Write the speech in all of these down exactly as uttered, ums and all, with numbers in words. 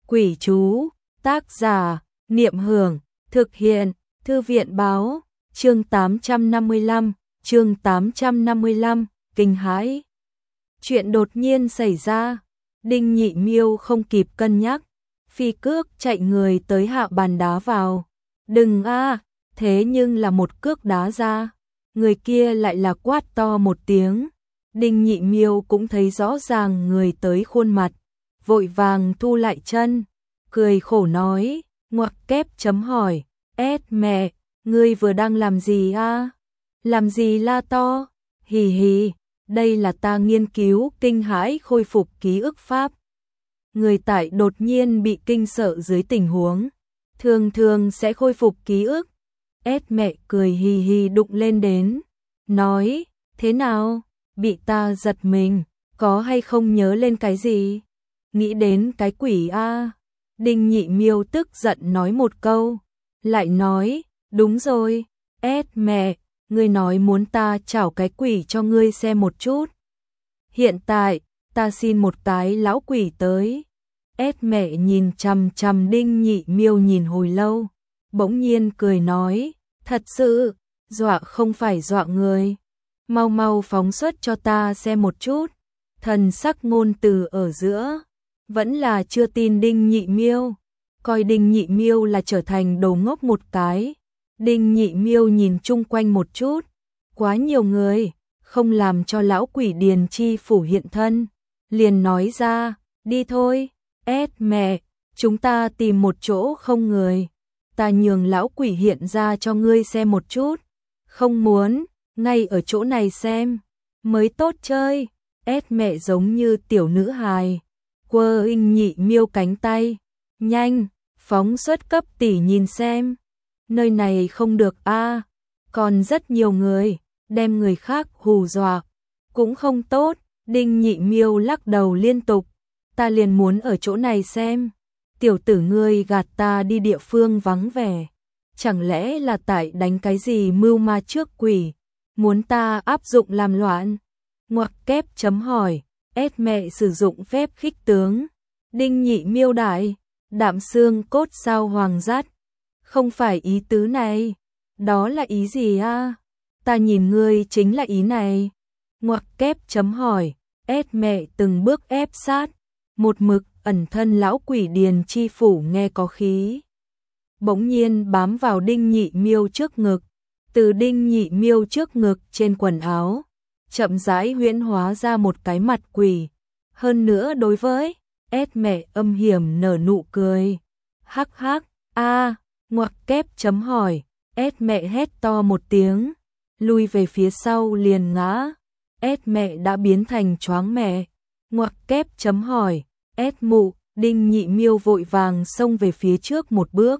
Quỷ chú, tác giả, Niệm Hưởng, thực hiện, Thư viện báo, chương tám trăm năm mươi lăm, chương tám trăm năm mươi lăm, kinh hãi. Chuyện đột nhiên xảy ra, Đinh Nhị Miêu không kịp cân nhắc, phi cước chạy người tới hạ bàn đá vào. Đừng a, thế nhưng là một cước đá ra, người kia lại là quát to một tiếng. Đinh Nhị Miêu cũng thấy rõ ràng người tới khuôn mặt, vội vàng thu lại chân, cười khổ nói, ngoặc kép chấm hỏi, ét mẹ, ngươi vừa đang làm gì a? Làm gì la to? Hì hì, đây là ta nghiên cứu kinh hãi khôi phục ký ức pháp. Người tại đột nhiên bị kinh sợ dưới tình huống, thường thường sẽ khôi phục ký ức. Ét mẹ cười hì hì đụng lên đến, nói, thế nào, bị ta giật mình, có hay không nhớ lên cái gì? Nghĩ đến cái quỷ a? Đinh Nhị Miêu tức giận nói một câu, lại nói, đúng rồi, ét mẹ, ngươi nói muốn ta chảo cái quỷ cho ngươi xem một chút. Hiện tại, ta xin một cái lão quỷ tới. Ét mẹ nhìn chằm chằm Đinh Nhị Miêu nhìn hồi lâu, bỗng nhiên cười nói, thật sự, dọa không phải dọa người. Mau mau phóng xuất cho ta xem một chút. Thần sắc ngôn từ ở giữa, vẫn là chưa tin Đinh Nhị Miêu, coi Đinh Nhị Miêu là trở thành đồ ngốc một cái. Đinh Nhị Miêu nhìn chung quanh một chút, quá nhiều người, không làm cho lão quỷ Điền Chi Phủ hiện thân, liền nói ra, đi thôi, ét mẹ, chúng ta tìm một chỗ không người, ta nhường lão quỷ hiện ra cho ngươi xem một chút. Không muốn, ngay ở chỗ này xem, mới tốt chơi. Ét mẹ giống như tiểu nữ hài, quơ Đinh Nhị Miêu cánh tay, nhanh, phóng xuất cấp tỷ nhìn xem. Nơi này không được a, còn rất nhiều người, đem người khác hù dọa, cũng không tốt. Đinh Nhị Miêu lắc đầu liên tục, ta liền muốn ở chỗ này xem. Tiểu tử ngươi gạt ta đi địa phương vắng vẻ, chẳng lẽ là tại đánh cái gì mưu ma trước quỷ, muốn ta áp dụng làm loạn? Ngoặc kép chấm hỏi, ét mẹ sử dụng phép khích tướng. Đinh Nhị Miêu đại, đạm xương cốt sao hoàng dắt, không phải ý tứ này. Đó là ý gì a? Ta nhìn ngươi chính là ý này. Ngoặc kép chấm hỏi, ét mẹ từng bước ép sát, một mực ẩn thân lão quỷ Điền Chi Phủ nghe có khí, bỗng nhiên bám vào Đinh Nhị Miêu trước ngực, từ Đinh Nhị Miêu trước ngực trên quần áo, chậm rãi huyễn hóa ra một cái mặt quỷ. Hơn nữa đối với ét mẹ âm hiểm nở nụ cười, hắc hắc, a, ngoặc kép chấm hỏi, ét mẹ hét to một tiếng, lui về phía sau liền ngã. Ét mẹ đã biến thành choáng mẹ. Ngoặc kép chấm hỏi, ét mụ. Đinh Nhị Miêu vội vàng xông về phía trước một bước,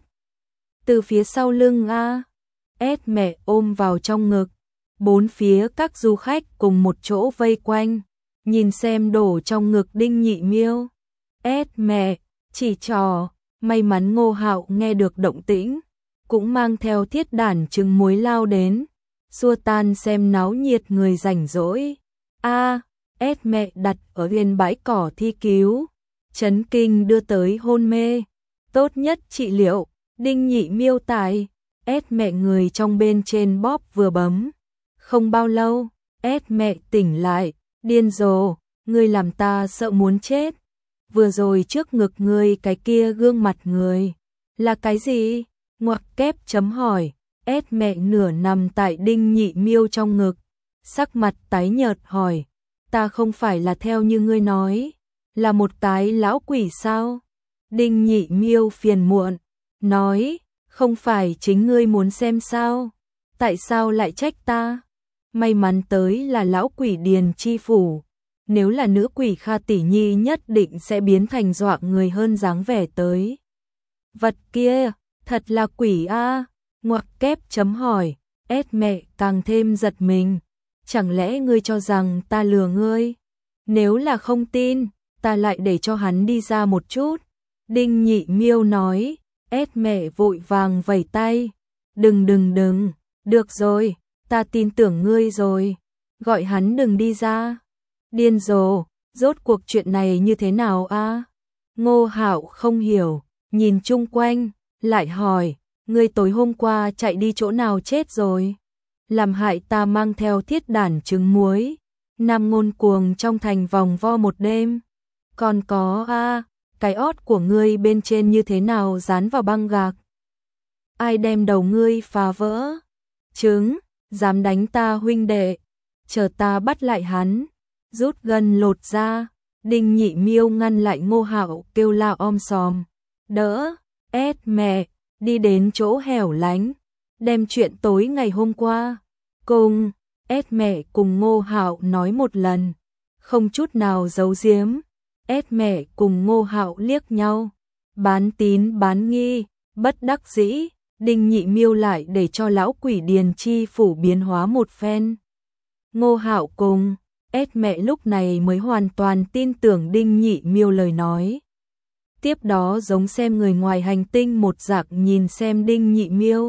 từ phía sau lưng a. Ét mẹ ôm vào trong ngực, bốn phía các du khách cùng một chỗ vây quanh, nhìn xem đổ trong ngực Đinh Nhị Miêu. Ét mẹ chỉ trò, may mắn Ngô Hạo nghe được động tĩnh, cũng mang theo thiết đản trứng muối lao đến, xua tan xem náo nhiệt người rảnh rỗi. A, ét mẹ đặt ở bên bãi cỏ thi cứu, chấn kinh đưa tới hôn mê, tốt nhất trị liệu. Đinh Nhị Miêu tại, ét mẹ người trong bên trên bóp vừa bấm, không bao lâu, ét mẹ tỉnh lại, điên rồ, ngươi làm ta sợ muốn chết. Vừa rồi trước ngực ngươi cái kia gương mặt người, là cái gì? Ngoặc kép chấm hỏi, ét mẹ nửa nằm tại Đinh Nhị Miêu trong ngực, sắc mặt tái nhợt hỏi, ta không phải là theo như ngươi nói, là một cái lão quỷ sao? Đinh Nhị Miêu phiền muộn, nói, không phải chính ngươi muốn xem sao? Tại sao lại trách ta? May mắn tới là lão quỷ Điền Chi Phủ, nếu là nữ quỷ Kha tỷ nhi nhất định sẽ biến thành dọa người hơn dáng vẻ tới. Vật kia, thật là quỷ a. Ngoặc kép chấm hỏi, ét mẹ càng thêm giật mình, chẳng lẽ ngươi cho rằng ta lừa ngươi? Nếu là không tin, ta lại để cho hắn đi ra một chút. Đinh Nhị Miêu nói. Ét mẹ vội vàng vẩy tay, đừng đừng đừng, được rồi, ta tin tưởng ngươi rồi, gọi hắn đừng đi ra. Điên rồ, rốt cuộc chuyện này như thế nào a? Ngô Hạo không hiểu, nhìn chung quanh, lại hỏi, ngươi tối hôm qua chạy đi chỗ nào chết rồi? Làm hại ta mang theo thiết đản trứng muối, nằm ngôn cuồng trong thành vòng vo một đêm. Còn có a, cái ót của ngươi bên trên như thế nào dán vào băng gạc? Ai đem đầu ngươi phá vỡ? Trứng, dám đánh ta huynh đệ, chờ ta bắt lại hắn. Rút gần lột ra, Đinh Nhị Miêu ngăn lại Ngô Hạo kêu la om sòm. Đỡ, ét mẹ, đi đến chỗ hẻo lánh, đem chuyện tối ngày hôm qua cùng ét mẹ cùng Ngô Hạo nói một lần, không chút nào giấu giếm. Ét mẹ cùng Ngô Hạo liếc nhau, bán tín bán nghi, bất đắc dĩ, Đinh Nhị Miêu lại để cho lão quỷ Điền Chi phủ biến hóa một phen. Ngô Hạo cùng ét mẹ lúc này mới hoàn toàn tin tưởng Đinh Nhị Miêu lời nói. Tiếp đó giống xem người ngoài hành tinh một dạng nhìn xem Đinh Nhị Miêu.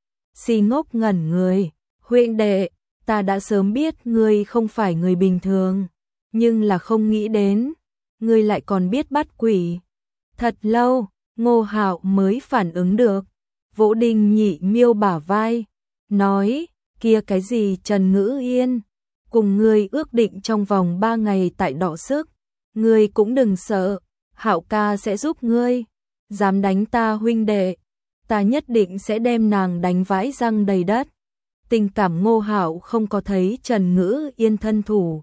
Si ngốc ngẩn người, huynh đệ, ta đã sớm biết ngươi không phải người bình thường, nhưng là không nghĩ đến, ngươi lại còn biết bắt quỷ. Thật lâu, Ngô Hạo mới phản ứng được, vỗ Đinh Nhị Miêu bả vai, nói, kia cái gì Trần Ngữ Yên, cùng ngươi ước định trong vòng ba ngày tại đọ sức, ngươi cũng đừng sợ, Hạo ca sẽ giúp ngươi, dám đánh ta huynh đệ, ta nhất định sẽ đem nàng đánh vãi răng đầy đất. Tình cảm Ngô Hạo không có thấy Trần Ngữ Yên thân thủ,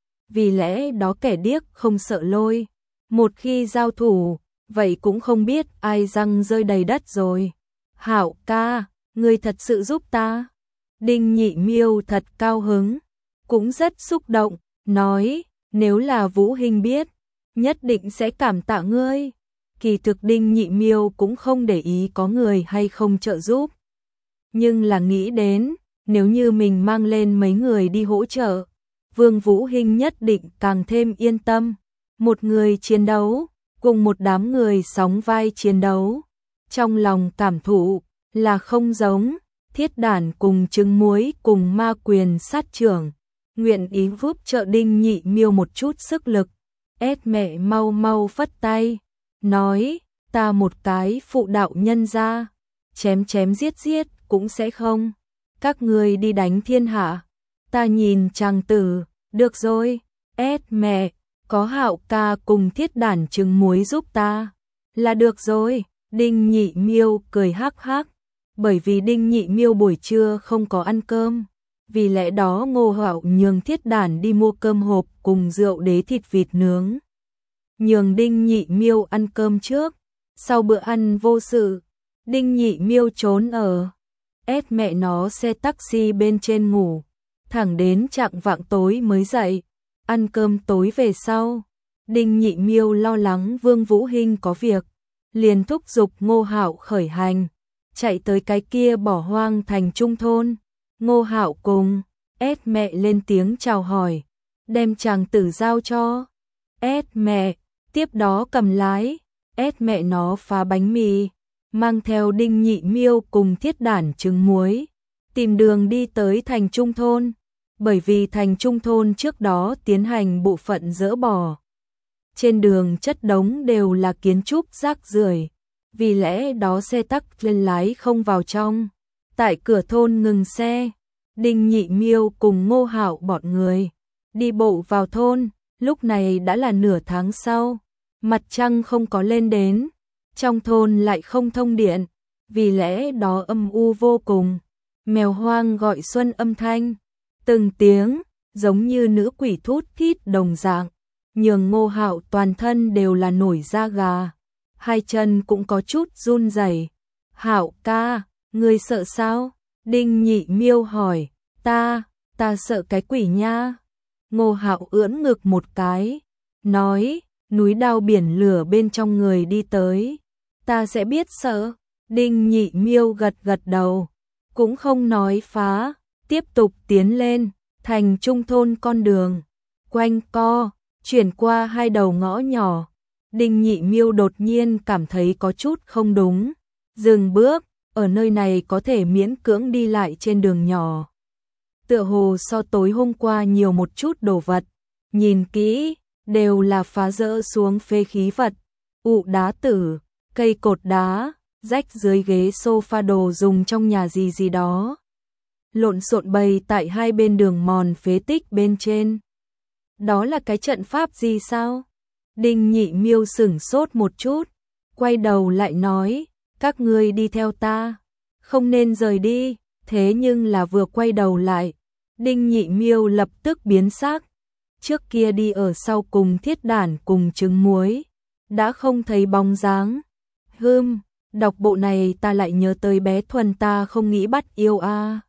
vì lẽ đó kẻ điếc không sợ lôi, một khi giao thủ, vậy cũng không biết ai răng rơi đầy đất rồi. Hạo ca, ngươi thật sự giúp ta. Đinh Nhị Miêu thật cao hứng, cũng rất xúc động, nói, nếu là Vũ Hinh biết, nhất định sẽ cảm tạ ngươi. Kỳ thực Đinh Nhị Miêu cũng không để ý có người hay không trợ giúp, nhưng là nghĩ đến, nếu như mình mang lên mấy người đi hỗ trợ, Vương Vũ Hinh nhất định càng thêm yên tâm. Một người chiến đấu, cùng một đám người sóng vai chiến đấu, trong lòng cảm thụ là không giống. Thiết đản cùng trứng muối cùng ma quyền sát trưởng, nguyện ý giúp trợ Đinh Nhị Miêu một chút sức lực. Ét mẹ mau mau phất tay, nói, ta một cái phụ đạo nhân gia, chém chém giết giết cũng sẽ không. Các người đi đánh thiên hạ, ta nhìn chàng tử, được rồi. Ét mẹ, có Hạo ca cùng thiết đản trứng muối giúp ta, là được rồi. Đinh Nhị Miêu cười hắc hắc, bởi vì Đinh Nhị Miêu buổi trưa không có ăn cơm, vì lẽ đó Ngô Hạo nhường thiết đản đi mua cơm hộp cùng rượu đế thịt vịt nướng. Nhường Đinh Nhị Miêu ăn cơm trước, sau bữa ăn vô sự, Đinh Nhị Miêu trốn ở ét mẹ nó xe taxi bên trên ngủ, thẳng đến chạng vạng tối mới dậy. Ăn cơm tối về sau, Đinh Nhị Miêu lo lắng Vương Vũ Hinh có việc, liền thúc giục Ngô Hạo khởi hành, chạy tới cái kia bỏ hoang thành trung thôn. Ngô Hạo cùng ét mẹ lên tiếng chào hỏi, đem chàng tử giao cho ét mẹ, tiếp đó cầm lái, ét mẹ nó phá bánh mì, mang theo Đinh Nhị Miêu cùng thiết đản trứng muối, tìm đường đi tới thành trung thôn. Bởi vì thành trung thôn trước đó tiến hành bộ phận dỡ bỏ, trên đường chất đống đều là kiến trúc rác rưởi, vì lẽ đó xe tắc lên lái không vào trong. Tại cửa thôn ngừng xe, Đinh Nhị Miêu cùng Ngô Hạo bọn người đi bộ vào thôn. Lúc này đã là nửa tháng sau, mặt trăng không có lên đến, trong thôn lại không thông điện, vì lẽ đó âm u vô cùng. Mèo hoang gọi xuân âm thanh, từng tiếng giống như nữ quỷ thút thít đồng dạng, nhường Ngô Hạo toàn thân đều là nổi da gà, hai chân cũng có chút run rẩy. Hạo ca, ngươi sợ sao? Đinh Nhị Miêu hỏi. Ta, ta sợ cái quỷ nha. Ngô Hạo ưỡn ngực một cái, nói, núi đao biển lửa bên trong người đi tới, ta sẽ biết sợ. Đinh Nhị Miêu gật gật đầu, cũng không nói phá, tiếp tục tiến lên. Thành trung thôn con đường quanh co, chuyển qua hai đầu ngõ nhỏ. Đinh Nhị Miêu đột nhiên cảm thấy có chút không đúng, dừng bước. Ở nơi này có thể miễn cưỡng đi lại trên đường nhỏ, tựa hồ so tối hôm qua nhiều một chút đồ vật, nhìn kỹ đều là phá rỡ xuống phế khí vật. ụ đá tử, cây cột đá, rách dưới ghế sofa đồ dùng trong nhà gì gì đó. Lộn xộn bày tại hai bên đường mòn phế tích bên trên. Đó là cái trận pháp gì sao? Đinh Nhị Miêu sửng sốt một chút, quay đầu lại nói, các ngươi đi theo ta, không nên rời đi, thế nhưng là vừa quay đầu lại, Đinh Nhị Miêu lập tức biến sắc, trước kia đi ở sau cùng Thiết Đản cùng trứng muối, đã không thấy bóng dáng. Hừm, đọc bộ này ta lại nhớ tới bé Thuần ta không nghĩ bắt yêu a.